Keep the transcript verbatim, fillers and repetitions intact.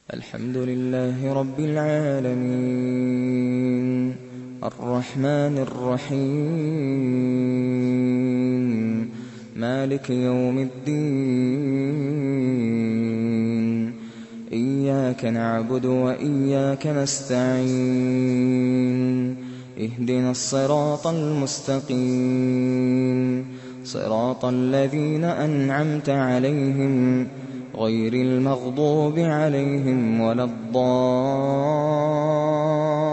الحمد لله رب العالمين الرحمن الرحيم مالك يوم الدين إياك نعبد وإياك نستعين اهدنا الصراط المستقيم صراط الذين أنعمت عليهم غير المغضوب عليهم ولا الضالين